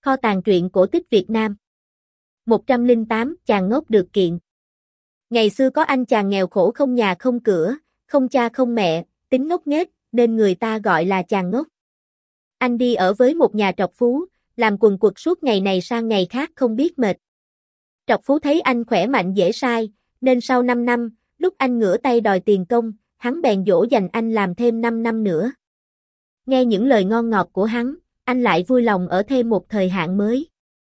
Kho tàng truyện cổ tích Việt Nam. 108, chàng ngốc được kiện. Ngày xưa có anh chàng nghèo khổ không nhà không cửa, không cha không mẹ, tính ngốc nghếch, nên người ta gọi là chàng ngốc. Anh đi ở với một nhà trọc phú, làm quần quật suốt ngày này sang ngày khác không biết mệt. Trọc phú thấy anh khỏe mạnh dễ sai, nên sau 5 năm, lúc anh ngửa tay đòi tiền công, hắn bèn dỗ dành anh làm thêm 5 năm nữa. Nghe những lời ngon ngọt của hắn, anh lại vui lòng ở thêm một thời hạn mới.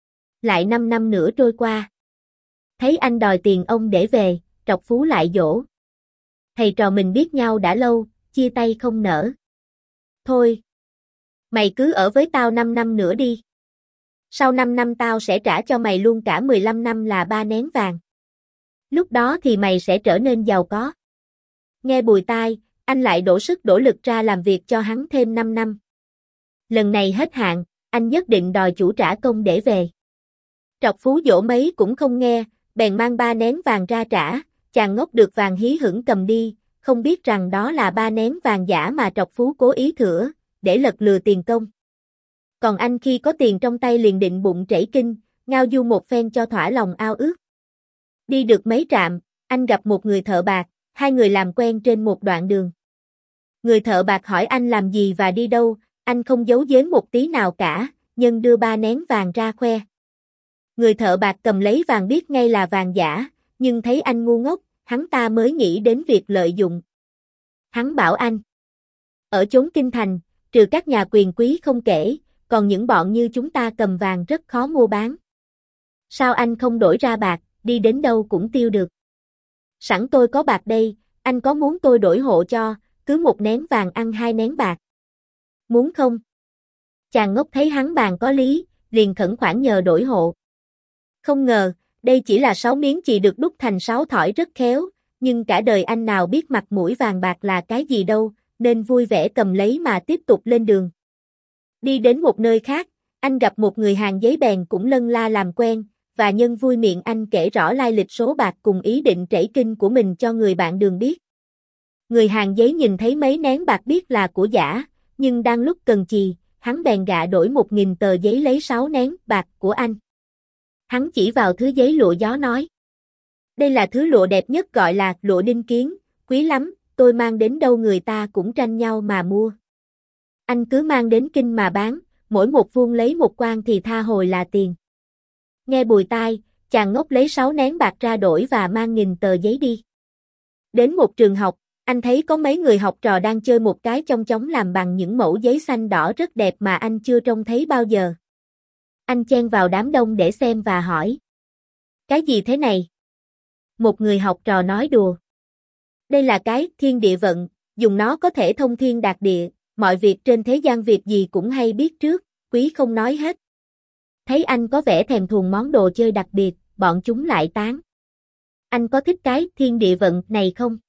Lại 5 năm nữa trôi qua. Thấy anh đòi tiền ông để về, trọc phú lại dỗ. Thầy trò mình biết nhau đã lâu, chia tay không nỡ. Thôi, mày cứ ở với tao 5 năm nữa đi. Sau 5 năm tao sẽ trả cho mày luôn cả 15 năm là 3 nén vàng. Lúc đó thì mày sẽ trở nên giàu có. Nghe bùi tai, anh lại đổ sức đổ lực ra làm việc cho hắn thêm 5 năm. Lần này hết hạn, anh nhất định đòi chủ trả công để về. Trọc phú dỗ mấy cũng không nghe, bèn mang 3 nén vàng ra trả, chàng ngốc được vàng hí hửng cầm đi, không biết rằng đó là 3 nén vàng giả mà trọc phú cố ý thửa, để lật lừa tiền công. Còn anh khi có tiền trong tay liền định bụng trẩy kinh, ngao du một phen cho thỏa lòng ao ước. Đi được mấy trạm, anh gặp một người thợ bạc, hai người làm quen trên một đoạn đường. Người thợ bạc hỏi anh làm gì và đi đâu, anh không giấu giếm một tí nào cả, nhưng đưa 3 nén vàng ra khoe. Người thợ bạc cầm lấy vàng biết ngay là vàng giả, nhưng thấy anh ngu ngốc, hắn ta mới nghĩ đến việc lợi dụng. Hắn bảo anh, ở chốn kinh thành, trừ các nhà quyền quý không kể, còn những bọn như chúng ta cầm vàng rất khó mua bán. Sao anh không đổi ra bạc, đi đến đâu cũng tiêu được. Sẵn tôi có bạc đây, anh có muốn tôi đổi hộ cho, cứ 1 nén vàng ăn 2 nén bạc. Muốn không? Chàng ngốc thấy hắn bàn có lý, liền khẩn khoản nhờ đổi hộ. Không ngờ, đây chỉ là 6 miếng chì được đúc thành 6 thỏi rất khéo, nhưng cả đời anh nào biết mặt mũi vàng bạc là cái gì đâu, nên vui vẻ cầm lấy mà tiếp tục lên đường. Đi đến một nơi khác, anh gặp một người hàng giấy bèn cũng lân la làm quen, và nhân vui miệng anh kể rõ lai lịch số bạc cùng ý định trẩy kinh của mình cho người bạn đường biết. Người hàng giấy nhìn thấy mấy nén bạc biết là của giả, nhưng đang lúc cần chì, hắn bèn gạ đổi 1.000 tờ giấy lấy 6 nén bạc của anh. Hắn chỉ vào thứ giấy lụa gió nói. Đây là thứ lụa đẹp nhất gọi là lụa đinh kiến, quý lắm, tôi mang đến đâu người ta cũng tranh nhau mà mua. Anh cứ mang đến kinh mà bán, mỗi một vuông lấy 1 quan thì tha hồi là tiền. Nghe bùi tai, chàng ngốc lấy 6 nén bạc ra đổi và mang 1.000 tờ giấy đi. Đến một trường học, anh thấy có mấy người học trò đang chơi một cái chong chóng làm bằng những mẩu giấy xanh đỏ rất đẹp mà anh chưa trông thấy bao giờ. Anh chen vào đám đông để xem và hỏi. Cái gì thế này? Một người học trò nói đùa. Đây là cái thiên địa vận, dùng nó có thể thông thiên đạt địa, mọi việc trên thế gian việc gì cũng hay biết trước, quý không nói hết. Thấy anh có vẻ thèm thuồng món đồ chơi đặc biệt, bọn chúng lại tán. Anh có thích cái thiên địa vận này không?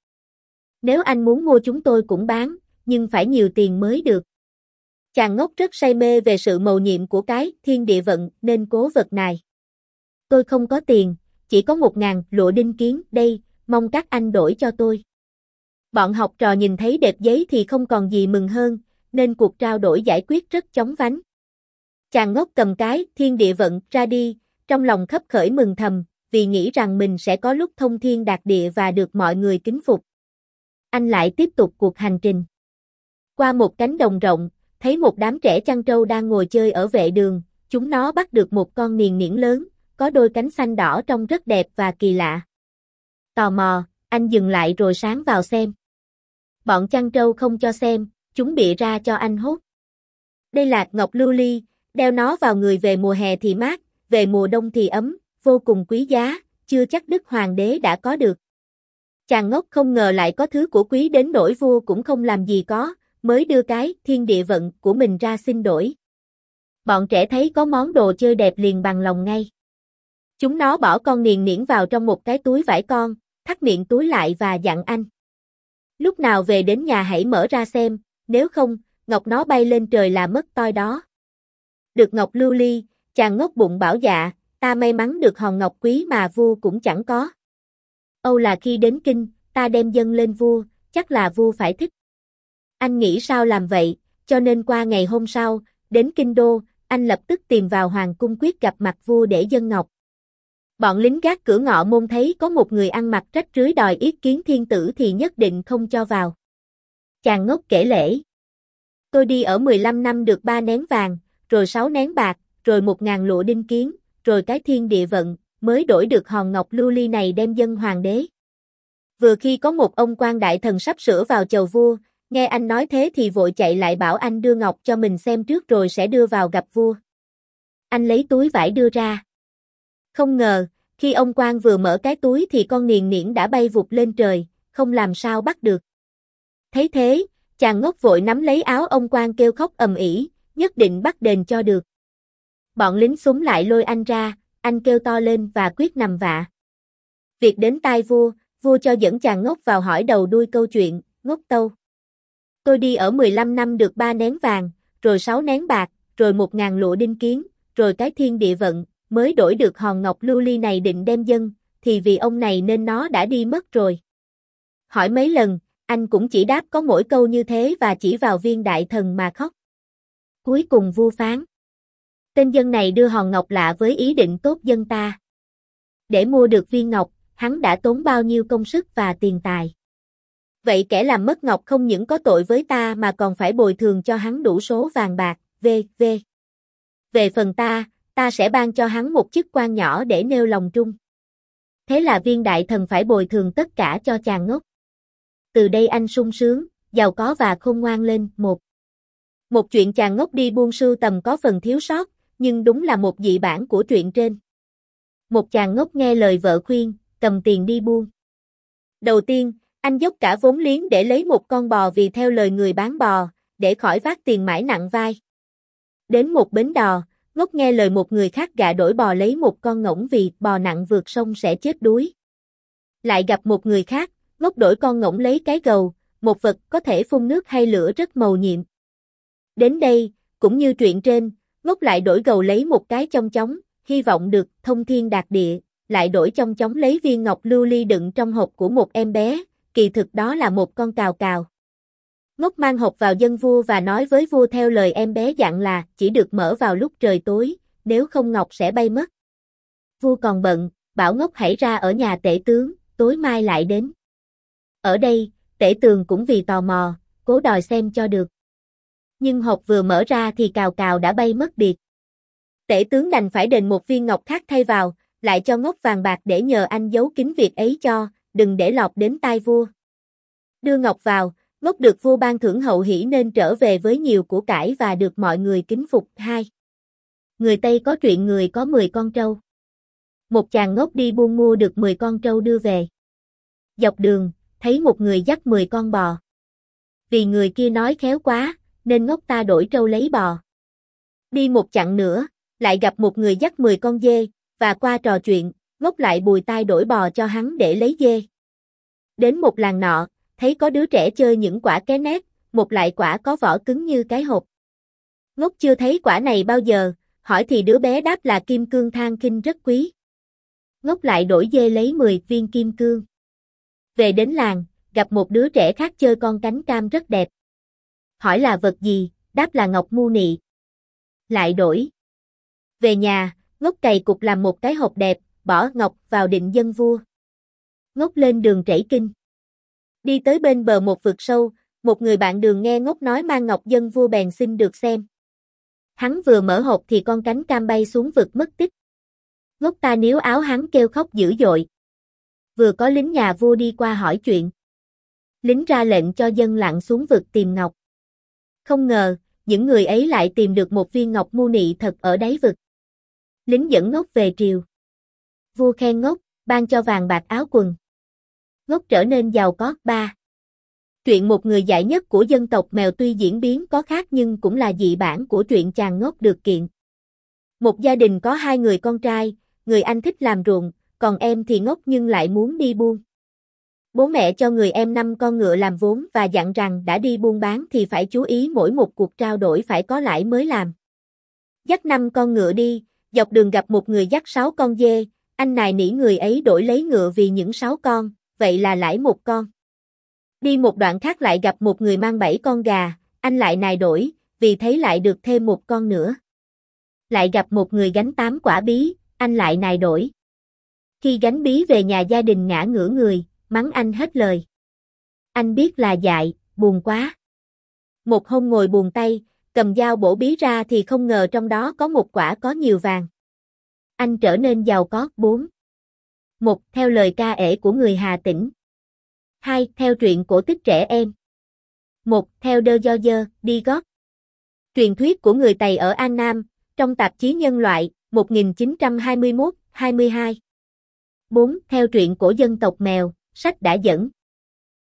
Nếu anh muốn mua chúng tôi cũng bán, nhưng phải nhiều tiền mới được. Chàng ngốc rất say mê về sự mầu nhiệm của cái thiên địa vận nên cố vật này. Tôi không có tiền, chỉ có 1.000 lụa đinh kiến đây, mong các anh đổi cho tôi. Bọn học trò nhìn thấy đẹp giấy thì không còn gì mừng hơn, nên cuộc trao đổi giải quyết rất chóng vánh. Chàng ngốc cầm cái thiên địa vận ra đi, trong lòng khấp khởi mừng thầm, vì nghĩ rằng mình sẽ có lúc thông thiên đạt địa và được mọi người kính phục. Anh lại tiếp tục cuộc hành trình. Qua một cánh đồng rộng, thấy một đám trẻ chăn trâu đang ngồi chơi ở vệ đường, chúng nó bắt được một con niền niễn lớn, có đôi cánh xanh đỏ trông rất đẹp và kỳ lạ. Tò mò, anh dừng lại rồi sáng vào xem. Bọn chăn trâu không cho xem, chúng bịa ra cho anh hốt. Đây là ngọc lưu ly, đeo nó vào người về mùa hè thì mát, về mùa đông thì ấm, vô cùng quý giá, chưa chắc Đức Hoàng đế đã có được. Chàng ngốc không ngờ lại có thứ của quý đến nỗi vua cũng không làm gì có, mới đưa cái thiên địa vận của mình ra xin đổi. Bọn trẻ thấy có món đồ chơi đẹp liền bằng lòng ngay. Chúng nó bỏ con niền niễn vào trong một cái túi vải con, thắt miệng túi lại và dặn anh. Lúc nào về đến nhà hãy mở ra xem, nếu không, ngọc nó bay lên trời là mất toi đó. Được ngọc lưu ly, chàng ngốc bụng bảo dạ, ta may mắn được hòn ngọc quý mà vua cũng chẳng có. Âu là khi đến kinh, ta đem dâng lên vua, chắc là vua phải thích. Anh nghĩ sao làm vậy, cho nên qua ngày hôm sau, đến kinh đô, anh lập tức tìm vào hoàng cung quyết gặp mặt vua để dâng ngọc. Bọn lính gác cửa ngọ môn thấy có một người ăn mặc rách rưới đòi yết kiến thiên tử thì nhất định không cho vào. Chàng ngốc kể lễ. Tôi đi ở 15 năm được 3 nén vàng, rồi 6 nén bạc, rồi 1.000 lụa đinh kiến, rồi cái thiên địa vận, mới đổi được hòn ngọc lưu ly này đem dâng hoàng đế. Vừa khi có một ông quan đại thần sắp sửa vào chầu vua, nghe anh nói thế thì vội chạy lại bảo anh đưa ngọc cho mình xem trước rồi sẽ đưa vào gặp vua. Anh lấy túi vải đưa ra. Không ngờ, khi ông quan vừa mở cái túi thì con niền niễn đã bay vụt lên trời, không làm sao bắt được. Thấy thế, chàng ngốc vội nắm lấy áo ông quan kêu khóc ầm ĩ, nhất định bắt đền cho được. Bọn lính xúm lại lôi anh ra, anh kêu to lên và quyết nằm vạ. Việc đến tai vua, vua cho dẫn chàng ngốc vào hỏi đầu đuôi câu chuyện. Ngốc tâu. Tôi đi ở 15 năm được 3 nén vàng, rồi 6 nén bạc, rồi 1.000 lụa đinh kiến, rồi cái thiên địa vận, mới đổi được hòn ngọc lưu ly này định đem dâng, thì vì ông này nên nó đã đi mất rồi. Hỏi mấy lần, anh cũng chỉ đáp có mỗi câu như thế và chỉ vào viên đại thần mà khóc. Cuối cùng vua phán. Tên dân này đưa hòn ngọc lạ với ý định tốt dân ta. Để mua được viên ngọc, hắn đã tốn bao nhiêu công sức và tiền tài. Vậy kẻ làm mất ngọc không những có tội với ta mà còn phải bồi thường cho hắn đủ số vàng bạc, v.v. Về phần ta sẽ ban cho hắn một chức quan nhỏ để nêu lòng trung. Thế là viên đại thần phải bồi thường tất cả cho chàng ngốc. Từ đây anh sung sướng, giàu có và khôn ngoan lên. Một chuyện chàng ngốc đi buôn sưu tầm có phần thiếu sót, nhưng đúng là một dị bản của truyện trên. Một chàng ngốc nghe lời vợ khuyên, cầm tiền đi buôn. Đầu tiên, anh dốc cả vốn liếng để lấy một con bò vì theo lời người bán bò, để khỏi vác tiền mãi nặng vai. Đến một bến đò, ngốc nghe lời một người khác gạ đổi bò lấy một con ngỗng vì bò nặng vượt sông sẽ chết đuối. Lại gặp một người khác, ngốc đổi con ngỗng lấy cái gầu, một vật có thể phun nước hay lửa rất mầu nhiệm. Đến đây, cũng như truyện trên, ngốc lại đổi gầu lấy một cái chong chóng, hy vọng được thông thiên đạt địa, lại đổi chong chóng lấy viên ngọc lưu ly đựng trong hộp của một em bé, kỳ thực đó là một con cào cào. Ngốc mang hộp vào dâng vua và nói với vua theo lời em bé dặn là chỉ được mở vào lúc trời tối, nếu không ngọc sẽ bay mất. Vua còn bận, bảo ngốc hãy ra ở nhà tể tướng, tối mai lại đến. Ở đây, tể tường cũng vì tò mò, cố đòi xem cho được. Nhưng hộp vừa mở ra thì cào cào đã bay mất biệt. Tể tướng đành phải đền một viên ngọc khác thay vào, lại cho ngốc vàng bạc để nhờ anh giấu kín việc ấy cho, đừng để lọt đến tai vua. Đưa ngọc vào, ngốc được vua ban thưởng hậu hỷ nên trở về với nhiều của cải và được mọi người kính phục. 2. Người Tây có truyện người có 10 con trâu. Một chàng ngốc đi buôn mua được 10 con trâu đưa về. Dọc đường, thấy một người dắt 10 con bò. Vì người kia nói khéo quá, nên ngốc ta đổi trâu lấy bò. Đi một chặng nữa, lại gặp một người dắt 10 con dê, và qua trò chuyện, ngốc lại bùi tai đổi bò cho hắn để lấy dê. Đến một làng nọ, thấy có đứa trẻ chơi những quả ké nét, một loại quả có vỏ cứng như cái hộp. Ngốc chưa thấy quả này bao giờ, hỏi thì đứa bé đáp là kim cương than kinh rất quý. Ngốc lại đổi dê lấy 10 viên kim cương. Về đến làng, gặp một đứa trẻ khác chơi con cánh cam rất đẹp. Hỏi là vật gì, đáp là ngọc mu nị. Lại đổi. Về nhà, ngốc cày cục làm một cái hộp đẹp, bỏ ngọc vào định dâng vua. Ngốc lên đường trẩy kinh. Đi tới bên bờ một vực sâu, một người bạn đường nghe ngốc nói mang ngọc dâng vua bèn xin được xem. Hắn vừa mở hộp thì con cánh cam bay xuống vực mất tích. Ngốc ta níu áo hắn kêu khóc dữ dội. Vừa có lính nhà vua đi qua hỏi chuyện. Lính ra lệnh cho dân lặn xuống vực tìm ngọc. Không ngờ, những người ấy lại tìm được một viên ngọc mu nị thật ở đáy vực. Lính dẫn ngốc về triều. Vua khen ngốc, ban cho vàng bạc áo quần. Ngốc trở nên giàu có. 3. Truyện một người dại nhất của dân tộc Mèo tuy diễn biến có khác nhưng cũng là dị bản của truyện chàng ngốc được kiện. Một gia đình có 2 người con trai, người anh thích làm ruộng, còn em thì ngốc nhưng lại muốn đi buôn. Bố mẹ cho người em 5 con ngựa làm vốn và dặn rằng đã đi buôn bán thì phải chú ý mỗi một cuộc trao đổi phải có lãi mới làm. Dắt 5 con ngựa đi, dọc đường gặp một người dắt 6 con dê, anh nài nỉ người ấy đổi lấy ngựa vì những 6 con, vậy là lãi 1 con. Đi một đoạn khác lại gặp một người mang 7 con gà, anh lại nài đổi, vì thấy lại được thêm 1 con nữa. Lại gặp một người gánh 8 quả bí, anh lại nài đổi. Khi gánh bí về nhà gia đình ngã ngửa người, mắng anh hết lời. Anh biết là dại, buồn quá. Một hôm ngồi buồn tay, cầm dao bổ bí ra thì không ngờ trong đó có một quả có nhiều vàng. Anh trở nên giàu có. 4. 1. Theo lời ca ể của người Hà Tĩnh. 2. Theo truyện cổ tích trẻ em. 1. Theo The George D. Gott. Truyền thuyết của người Tày ở An Nam, trong tạp chí Nhân loại, 1921-22. 4. Theo truyện cổ dân tộc mèo, sách đã dẫn.